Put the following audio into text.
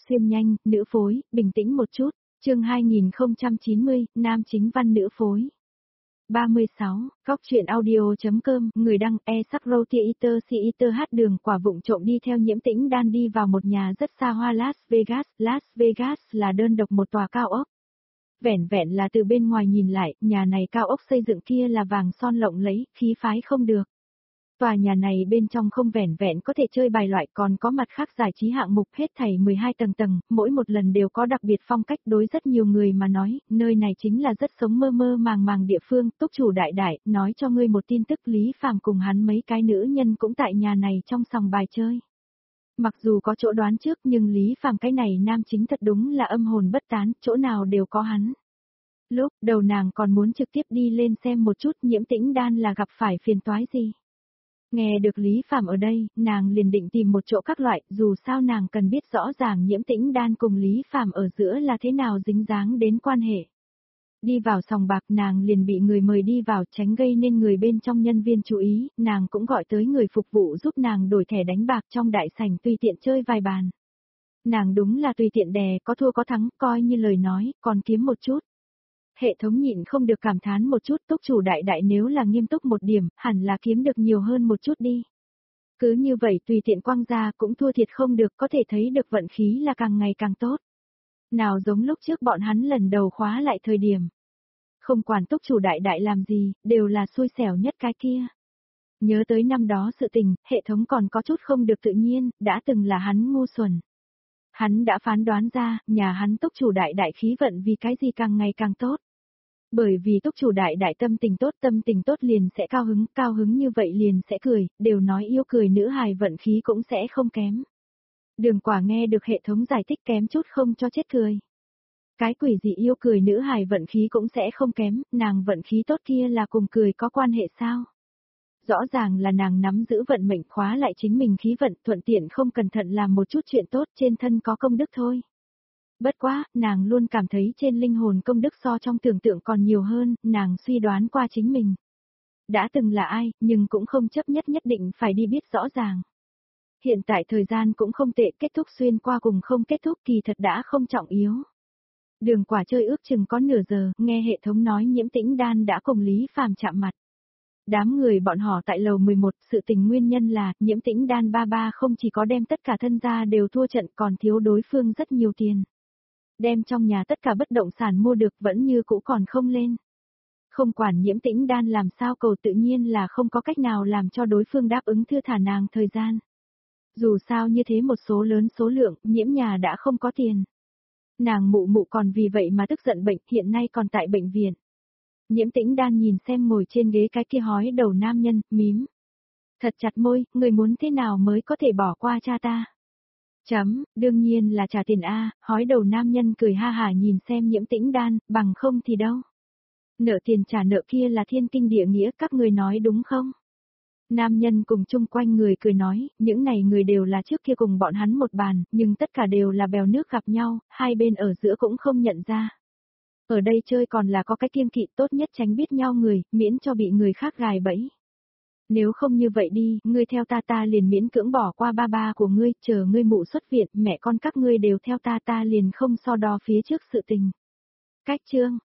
xuyên nhanh, nữ phối, bình tĩnh một chút. Chương 2090, nam chính văn nữ phối. 36, góc truyện audio.com, người đăng e-sắc-râu theater theater hát đường quả vụng trộm đi theo Nhiễm Tĩnh Đan đi vào một nhà rất xa hoa Las Vegas. Las Vegas là đơn độc một tòa cao ốc. Vẻn vẹn là từ bên ngoài nhìn lại, nhà này cao ốc xây dựng kia là vàng son lộng lẫy, khí phái không được. Tòa nhà này bên trong không vẻn vẹn có thể chơi bài loại còn có mặt khác giải trí hạng mục hết thảy 12 tầng, mỗi một lần đều có đặc biệt phong cách đối rất nhiều người mà nói, nơi này chính là rất sống mơ mơ màng địa phương. Túc chủ đại đại, nói cho ngươi một tin tức, Lý Phàm cùng hắn mấy cái nữ nhân cũng tại nhà này trong sòng bài chơi. Mặc dù có chỗ đoán trước nhưng Lý Phàm cái này nam chính thật đúng là âm hồn bất tán, chỗ nào đều có hắn. Lúc đầu nàng còn muốn trực tiếp đi lên xem một chút Nhiễm Tĩnh Đan là gặp phải phiền toái gì. Nghe được Lý Phàm ở đây, nàng liền định tìm một chỗ các loại, dù sao nàng cần biết rõ ràng Nhiễm Tĩnh Đan cùng Lý Phàm ở giữa là thế nào dính dáng đến quan hệ. Đi vào sòng bạc nàng liền bị người mời đi vào, tránh gây nên người bên trong nhân viên chú ý, nàng cũng gọi tới người phục vụ giúp nàng đổi thẻ đánh bạc trong đại sảnh tùy tiện chơi vài bàn. Nàng đúng là tùy tiện đè, có thua có thắng, coi như lời nói, còn kiếm một chút. Hệ thống nhịn không được cảm thán một chút, túc chủ đại đại nếu là nghiêm túc một điểm, hẳn là kiếm được nhiều hơn một chút đi. Cứ như vậy tùy tiện quăng ra cũng thua thiệt không được, có thể thấy được vận khí là càng ngày càng tốt. Nào giống lúc trước bọn hắn lần đầu khóa lại thời điểm. Không quản túc chủ đại đại làm gì, đều là xui xẻo nhất cái kia. Nhớ tới năm đó sự tình, hệ thống còn có chút không được tự nhiên, đã từng là hắn ngu xuẩn. Hắn đã phán đoán ra, nhà hắn túc chủ đại đại khí vận vì cái gì càng ngày càng tốt. Bởi vì túc chủ đại đại tâm tình tốt liền sẽ cao hứng như vậy liền sẽ cười, đều nói yêu cười nữ hài vận khí cũng sẽ không kém. Đường Quả nghe được hệ thống giải thích kém chút không cho chết cười. Cái quỷ gì yêu cười nữ hài vận khí cũng sẽ không kém, nàng vận khí tốt kia là cùng cười có quan hệ sao? Rõ ràng là nàng nắm giữ vận mệnh khóa lại chính mình khí vận, thuận tiện không cẩn thận làm một chút chuyện tốt trên thân có công đức thôi. Bất quá, nàng luôn cảm thấy trên linh hồn công đức so trong tưởng tượng còn nhiều hơn, nàng suy đoán qua chính mình. Đã từng là ai, nhưng cũng không chấp nhất định phải đi biết rõ ràng. Hiện tại thời gian cũng không tệ, kết thúc xuyên qua cùng không kết thúc kỳ thật đã không trọng yếu. Đường Quả chơi ước chừng có nửa giờ, nghe hệ thống nói Nhiễm Tĩnh Đan đã cùng Lý Phàm chạm mặt. Đám người bọn họ tại lầu 11, sự tình nguyên nhân là, Nhiễm Tĩnh Đan ba không chỉ có đem tất cả thân gia đều thua trận còn thiếu đối phương rất nhiều tiền. Đem trong nhà tất cả bất động sản mua được vẫn như cũ còn không lên. Không quản Nhiễm Tĩnh Đan làm sao cầu tự nhiên là không có cách nào làm cho đối phương đáp ứng thưa thả nàng thời gian. Dù sao như thế một số lớn số lượng, Nhiễm nhà đã không có tiền. Nàng mụ còn vì vậy mà tức giận bệnh, hiện nay còn tại bệnh viện. Nhiễm Tĩnh Đan nhìn xem ngồi trên ghế cái kia hói đầu nam nhân, mím. Thật chặt môi, người muốn thế nào mới có thể bỏ qua cha ta? Đương nhiên là trả tiền A, hói đầu nam nhân cười ha hả nhìn xem Nhiễm Tĩnh Đan, bằng không thì đâu. Nợ tiền trả nợ kia là thiên kinh địa nghĩa, các người nói đúng không? Nam nhân cùng chung quanh người cười nói, những này người đều là trước kia cùng bọn hắn một bàn, nhưng tất cả đều là bèo nước gặp nhau, hai bên ở giữa cũng không nhận ra. Ở đây chơi còn là có cái kiêng kỵ, tốt nhất tránh biết nhau người, miễn cho bị người khác gài bẫy. Nếu không như vậy đi, ngươi theo ta liền miễn cưỡng bỏ qua ba của ngươi, chờ ngươi mụ xuất viện, mẹ con các ngươi đều theo ta liền không so đo phía trước sự tình. Cách chương,